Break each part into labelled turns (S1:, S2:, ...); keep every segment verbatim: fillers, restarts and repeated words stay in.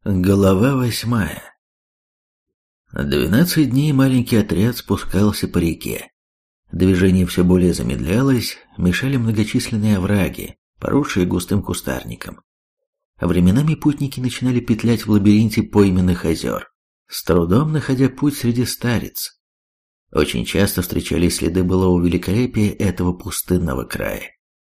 S1: Глава восьмая. Двенадцать дней маленький отряд спускался по реке. Движение все более замедлялось, мешали многочисленные овраги, поросшие густым кустарником. Временами путники начинали петлять в лабиринте пойменных озер, с трудом находя путь среди стариц. Очень часто встречались следы былого великолепия этого пустынного края.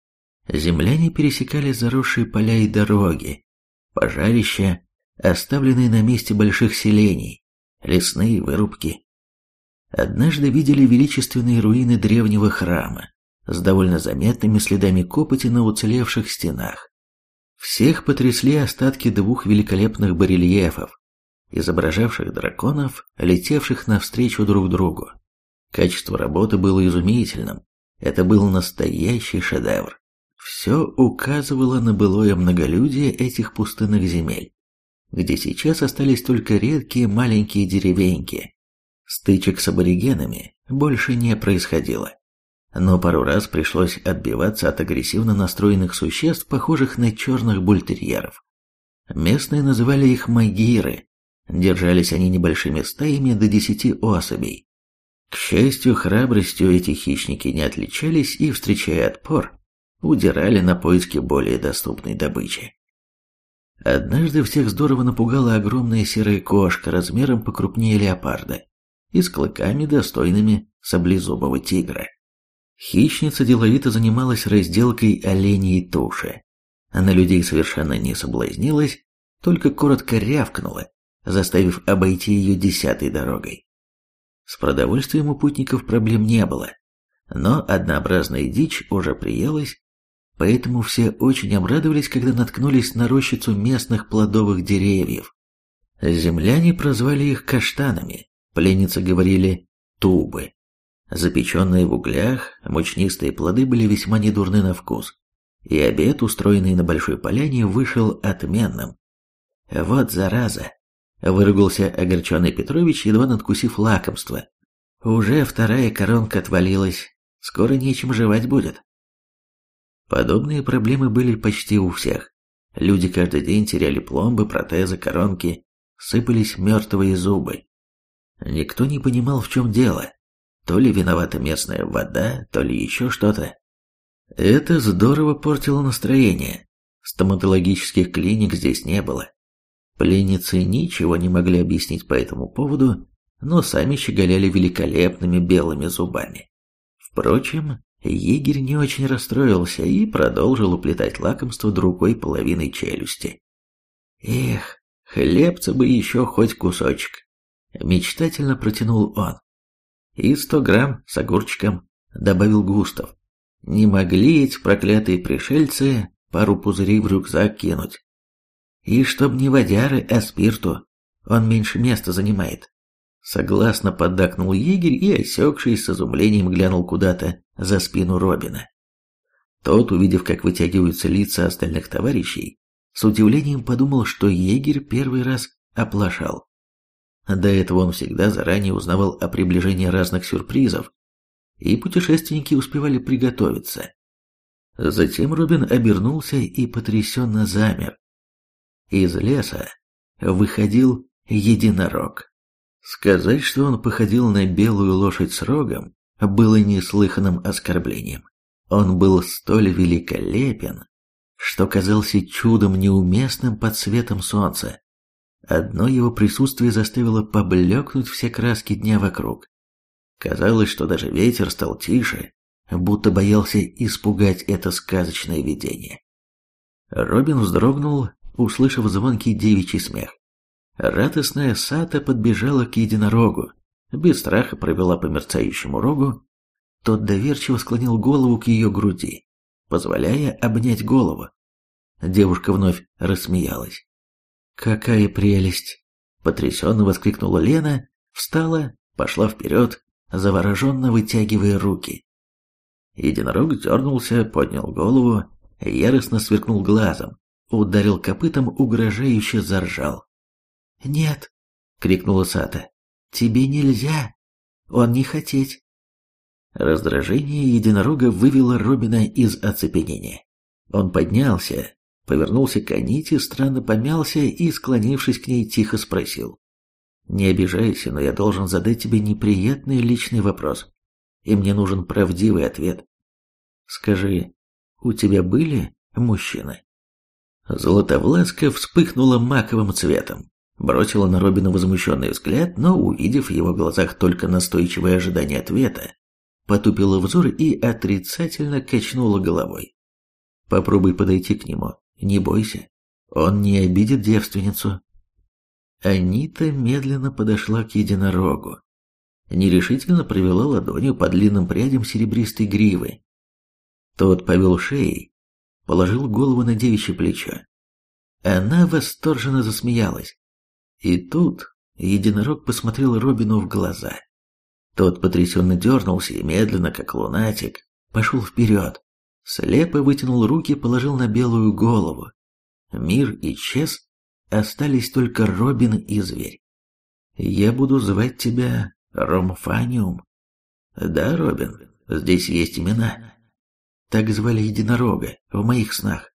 S1: Земляне пересекали заросшие поля и дороги, пожарища, оставленные на месте больших селений, лесные вырубки. Однажды видели величественные руины древнего храма с довольно заметными следами копоти на уцелевших стенах. Всех потрясли остатки двух великолепных барельефов, изображавших драконов, летевших навстречу друг другу. Качество работы было изумительным, это был настоящий шедевр. Все указывало на былое многолюдие этих пустынных земель, где сейчас остались только редкие маленькие деревеньки. Стычек с аборигенами больше не происходило, но пару раз пришлось отбиваться от агрессивно настроенных существ, похожих на черных бультерьеров. Местные называли их магиры, держались они небольшими стаями до десяти особей. К счастью, храбростью эти хищники не отличались и, встречая отпор, удирали на поиски более доступной добычи. Однажды всех здорово напугала огромная серая кошка размером покрупнее леопарда и с клыками, достойными саблезубого тигра. Хищница деловито занималась разделкой оленей туши. На людей совершенно не соблазнилась, только коротко рявкнула, заставив обойти ее десятой дорогой. С продовольствием у путников проблем не было, но однообразная дичь уже приелась, поэтому все очень обрадовались, когда наткнулись на рощицу местных плодовых деревьев. Земляне прозвали их каштанами, пленницы говорили «тубы». Запеченные в углях, мучнистые плоды были весьма недурны на вкус, и обед, устроенный на большой поляне, вышел отменным. «Вот зараза!» — выругался огорченный Петрович, едва надкусив лакомство. «Уже вторая коронка отвалилась, скоро нечем жевать будет». Подобные проблемы были почти у всех. Люди каждый день теряли пломбы, протезы, коронки, сыпались мертвые зубы. Никто не понимал, в чем дело. То ли виновата местная вода, то ли еще что-то. Это здорово портило настроение. Стоматологических клиник здесь не было. Пленницы ничего не могли объяснить по этому поводу, но сами щеголяли великолепными белыми зубами. Впрочем, егерь не очень расстроился и продолжил уплетать лакомство другой половиной челюсти. «Эх, хлебца бы еще хоть кусочек!» — мечтательно протянул он. «И сто грамм с огурчиком», — добавил Густав. «Не могли эти проклятые пришельцы пару пузырей в рюкзак кинуть. И чтоб не водяры, а спирту, он меньше места занимает». Согласно поддакнул егерь и, осекшись, с изумлением глянул куда-то за спину Робина. Тот, увидев, как вытягиваются лица остальных товарищей, с удивлением подумал, что егерь первый раз оплошал. До этого он всегда заранее узнавал о приближении разных сюрпризов, и путешественники успевали приготовиться. Затем Робин обернулся и потрясенно замер. Из леса выходил единорог. Сказать, что он походил на белую лошадь с рогом, было неслыханным оскорблением. Он был столь великолепен, что казался чудом неуместным под светом солнца. Одно его присутствие заставило поблекнуть все краски дня вокруг. Казалось, что даже ветер стал тише, будто боялся испугать это сказочное видение. Робин вздрогнул, услышав звонкий девичий смех. Радостная Сата подбежала к единорогу, без страха провела по мерцающему рогу. Тот доверчиво склонил голову к ее груди, позволяя обнять голову. Девушка вновь рассмеялась. «Какая прелесть!» — потрясенно воскликнула Лена, встала, пошла вперед, завороженно вытягивая руки. Единорог дернулся, поднял голову, яростно сверкнул глазом, ударил копытом, угрожающе заржал. «Нет!» — крикнула Сата. «Тебе нельзя! Он не хотеть!» Раздражение единорога вывело Робина из оцепенения. Он поднялся, повернулся к Аните, странно помялся и, склонившись к ней, тихо спросил. «Не обижайся, но я должен задать тебе неприятный личный вопрос, и мне нужен правдивый ответ. Скажи, у тебя были мужчины?» Златовласка вспыхнула маковым цветом, бросила на Робина возмущенный взгляд, но, увидев в его глазах только настойчивое ожидание ответа, потупила взор и отрицательно качнула головой. «Попробуй подойти к нему, не бойся, он не обидит девственницу». Анита медленно подошла к единорогу, нерешительно провела ладонью по длинным прядям серебристой гривы. Тот повел шеей, положил голову на девичье плечо. Она восторженно засмеялась. И тут единорог посмотрел Робину в глаза. Тот потрясенно дернулся и медленно, как лунатик, пошел вперед. Слепо вытянул руки, положил на белую голову. Мир исчез, остались только Робин и зверь. «Я буду звать тебя Ромфаниум». «Да, Робин, здесь есть имена». Так звали единорога в моих снах.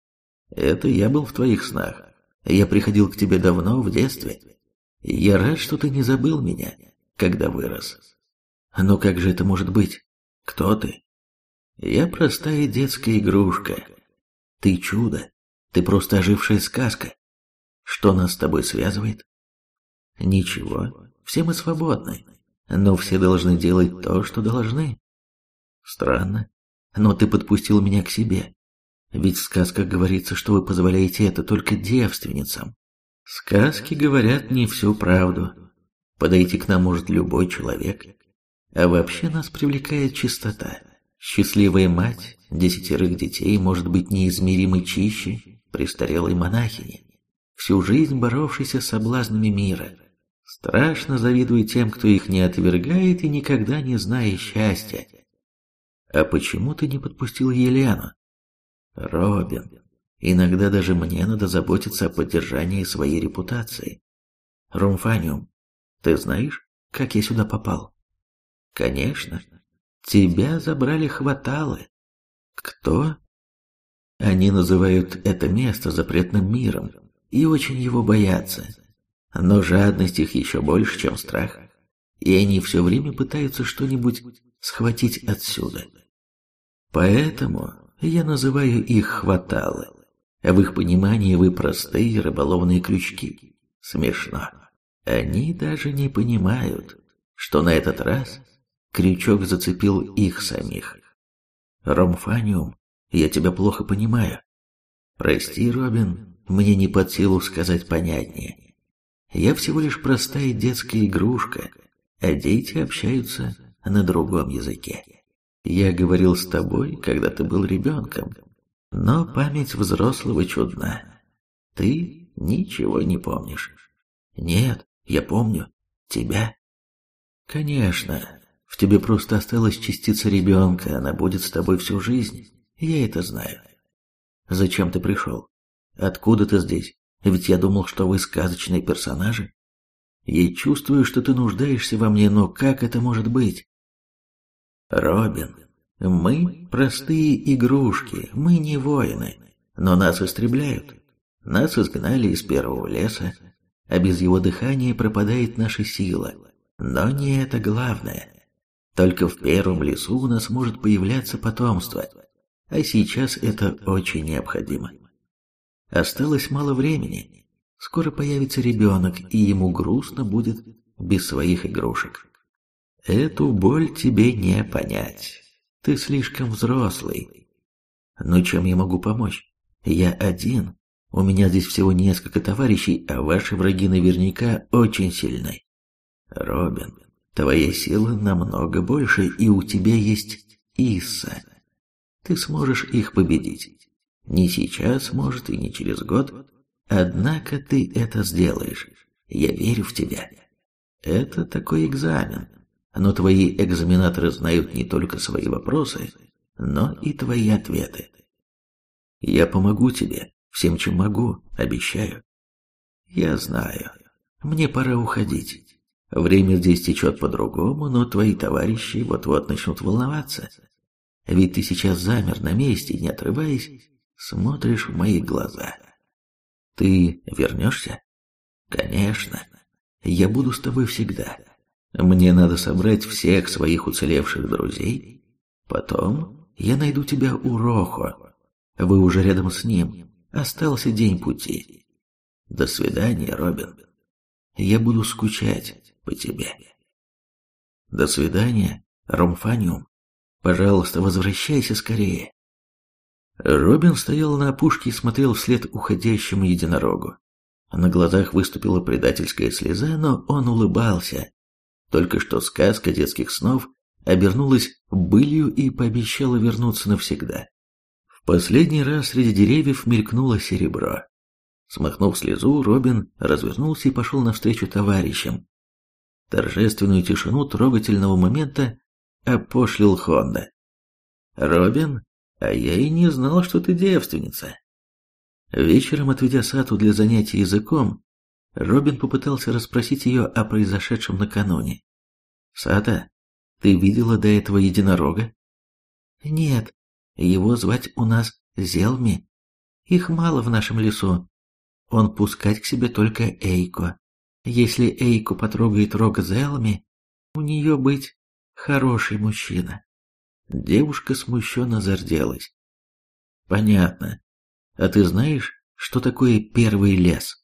S1: Это я был в твоих снах. Я приходил к тебе давно, в детстве. Я рад, что ты не забыл меня, когда вырос. Но как же это может быть? Кто ты? Я простая детская игрушка. Ты чудо. Ты просто ожившая сказка. Что нас с тобой связывает? Ничего. Все мы свободны. Но все должны делать то, что должны. Странно. Но ты подпустил меня к себе. Ведь в сказках говорится, что вы позволяете это только девственницам. Сказки говорят не всю правду. Подойти к нам может любой человек. А вообще нас привлекает чистота. Счастливая мать десятерых детей может быть неизмеримо чище престарелой монахини, всю жизнь боровшейся с соблазнами мира. Страшно завидую тем, кто их не отвергает и никогда не зная счастья. А почему ты не подпустил Елену? Робин, иногда даже мне надо заботиться о поддержании своей репутации. Ромфаниум, ты знаешь, как я сюда попал? Конечно. Тебя забрали хваталы. Кто? Они называют это место запретным миром и очень его боятся. Но жадность их еще больше, чем страх. И они все время пытаются что-нибудь схватить отсюда. Поэтому я называю их хваталы. В их понимании вы простые рыболовные крючки. Смешно. Они даже не понимают, что на этот раз крючок зацепил их самих. Ромфаниум, я тебя плохо понимаю. Прости, Робин, мне не под силу сказать понятнее. Я всего лишь простая детская игрушка, а дети общаются на другом языке. Я говорил с тобой, когда ты был ребенком, но память взрослого чудна. Ты ничего не помнишь. Нет, я помню тебя. Конечно, в тебе просто осталась частица ребенка, она будет с тобой всю жизнь, я это знаю. Зачем ты пришел? Откуда ты здесь? Ведь я думал, что вы сказочные персонажи. Я чувствую, что ты нуждаешься во мне, но как это может быть? Робин, мы простые игрушки, мы не воины, но нас истребляют. Нас изгнали из первого леса, а без его дыхания пропадает наша сила. Но не это главное. Только в первом лесу у нас может появляться потомство, а сейчас это очень необходимо. Осталось мало времени. Скоро появится ребенок, и ему грустно будет без своих игрушек. Эту боль тебе не понять. Ты слишком взрослый. Но чем я могу помочь? Я один. У меня здесь всего несколько товарищей, а ваши враги наверняка очень сильны. Робин, твоя сила намного больше, и у тебя есть Исса. Ты сможешь их победить. Не сейчас, может, и не через год. Однако ты это сделаешь. Я верю в тебя. Это такой экзамен. Но твои экзаменаторы знают не только свои вопросы, но и твои ответы. Я помогу тебе, всем, чем могу, обещаю. Я знаю. Мне пора уходить. Время здесь течет по-другому, но твои товарищи вот-вот начнут волноваться. Ведь ты сейчас замер на месте, не отрываясь, смотришь в мои глаза. Ты вернешься? Конечно. Я буду с тобой всегда. Мне надо собрать всех своих уцелевших друзей. Потом я найду тебя у Рохо. Вы уже рядом с ним. Остался день пути. До свидания, Робин. Я буду скучать по тебе. До свидания, Ромфаниум. Пожалуйста, возвращайся скорее. Робин стоял на опушке и смотрел вслед уходящему единорогу. На глазах выступила предательская слеза, но он улыбался. Только что сказка детских снов обернулась былью и пообещала вернуться навсегда. В последний раз среди деревьев мелькнуло серебро. Смахнув слезу, Робин развернулся и пошел навстречу товарищам. Торжественную тишину трогательного момента опошлил Хонда. «Робин, а я и не знал, что ты девственница». Вечером, отведя Сату для занятий языком, Робин попытался расспросить ее о произошедшем накануне. «Сата, ты видела до этого единорога?» «Нет, его звать у нас Зелми. Их мало в нашем лесу. Он пускать к себе только Эйко. Если Эйко потрогает рог Зелми, у нее быть хороший мужчина». Девушка смущенно зарделась. «Понятно. А ты знаешь, что такое первый лес?»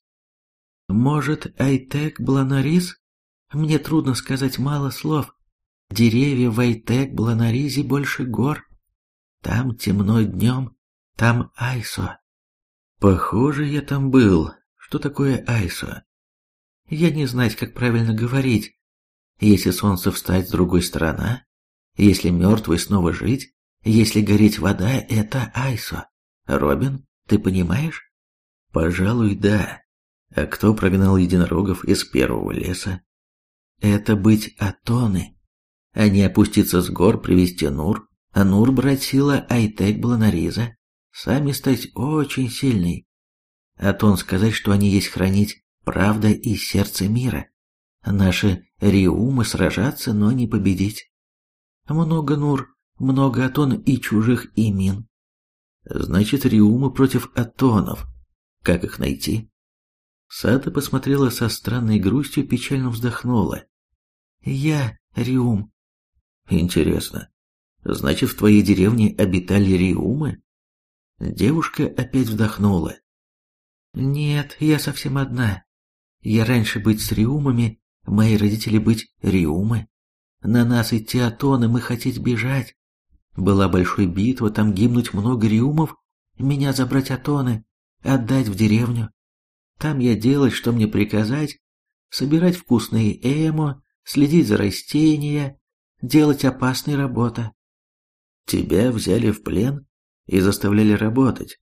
S1: «Может, Айтек Бланарис? Мне трудно сказать, мало слов. Деревья в Айтек Бланаризе больше гор. Там темно днем, там Айсо». «Похоже, я там был. Что такое Айсо?» «Я не знать, как правильно говорить. Если солнце встать с другой стороны, если мертвый снова жить, если гореть вода, это Айсо. Робин, ты понимаешь?» «Пожалуй, да. А кто прогнал единорогов из первого леса?» «Это быть Атоны. А не опуститься с гор, привести Нур, а Нур брать сила Айтек Бланариза, сами стать очень сильной. Атон сказать, что они есть хранить правда и сердце мира. Наши риумы сражаться, но не победить. Много Нур, много Атон и чужих имин. Значит, риумы против Атонов. Как их найти?» Сата посмотрела со странной грустью, печально вздохнула. «Я риум». «Интересно. Значит, в твоей деревне обитали риумы?» Девушка опять вздохнула. «Нет, я совсем одна. Я раньше быть с риумами, мои родители быть риумы. На нас идти Атоны, мы хотеть бежать. Была большая битва, там гибнуть много риумов, меня забрать Атоны, отдать в деревню. Там я делать, что мне приказать, собирать вкусные эмо, следить за растения, делать опасные работы». «Тебя взяли в плен и заставляли работать?»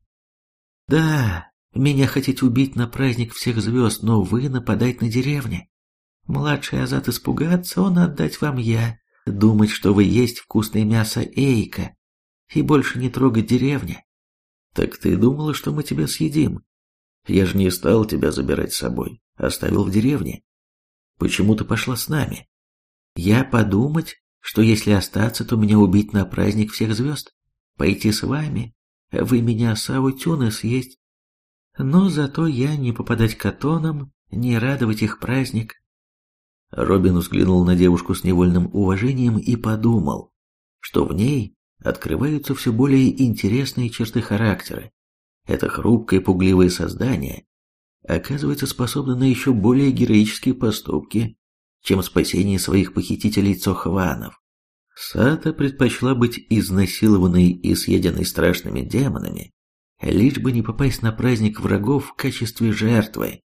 S1: «Да, меня хотите убить на праздник всех звезд, но вы нападать на деревню. Младший Азат испугаться, он отдать вам я, думать, что вы есть вкусное мясо Эйка, и больше не трогать деревню». «Так ты думала, что мы тебя съедим? Я же не стал тебя забирать с собой, оставил в деревне. Почему ты пошла с нами?» «Я подумать, что если остаться, то меня убить на праздник всех звезд. Пойти с вами, вы меня саутюны съесть. Но зато я не попадать к Атонам, не радовать их праздник». Робин взглянул на девушку с невольным уважением и подумал, что в ней открываются все более интересные черты характера. Это хрупкое пугливое создание оказывается способно на еще более героические поступки, чем спасение своих похитителей Цохванов. Сата предпочла быть изнасилованной и съеденной страшными демонами, лишь бы не попасть на праздник врагов в качестве жертвы.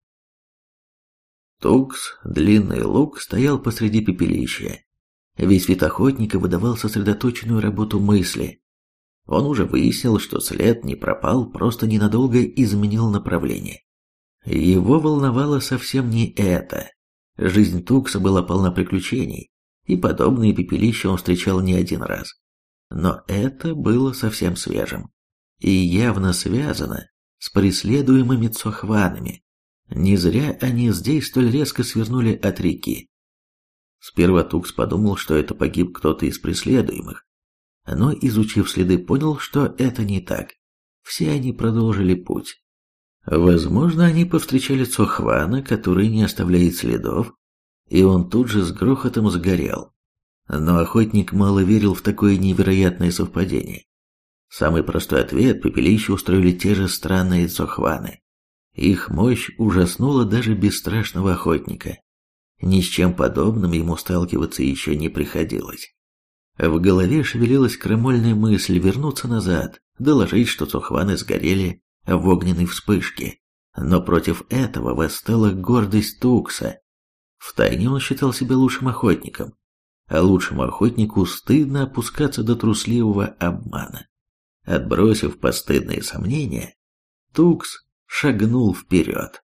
S1: Тукс, длинный лук, стоял посреди пепелища. Весь вид охотника выдавал сосредоточенную работу мысли. Он уже выяснил, что след не пропал, просто ненадолго изменил направление. Его волновало совсем не это. Жизнь Тукса была полна приключений, и подобные пепелища он встречал не один раз. Но это было совсем свежим и явно связано с преследуемыми цохванами. Не зря они здесь столь резко свернули от реки. Сперва Тукс подумал, что это погиб кто-то из преследуемых, но, изучив следы, понял, что это не так. все они продолжили путь. Возможно, они повстречали Цохвана, который не оставляет следов, и он тут же с грохотом сгорел. Но охотник мало верил в такое невероятное совпадение. Самый простой ответ: пепелище устроили те же странные Цохваны. Их мощь ужаснула даже бесстрашного охотника. Ни с чем подобным ему сталкиваться еще не приходилось. В голове шевелилась крамольная мысль вернуться назад, доложить, что Цохваны сгорели в огненной вспышке. Но против этого восстала гордость Тукса. Втайне он считал себя лучшим охотником, а лучшему охотнику стыдно опускаться до трусливого обмана. Отбросив постыдные сомнения, Тукс шагнул вперед.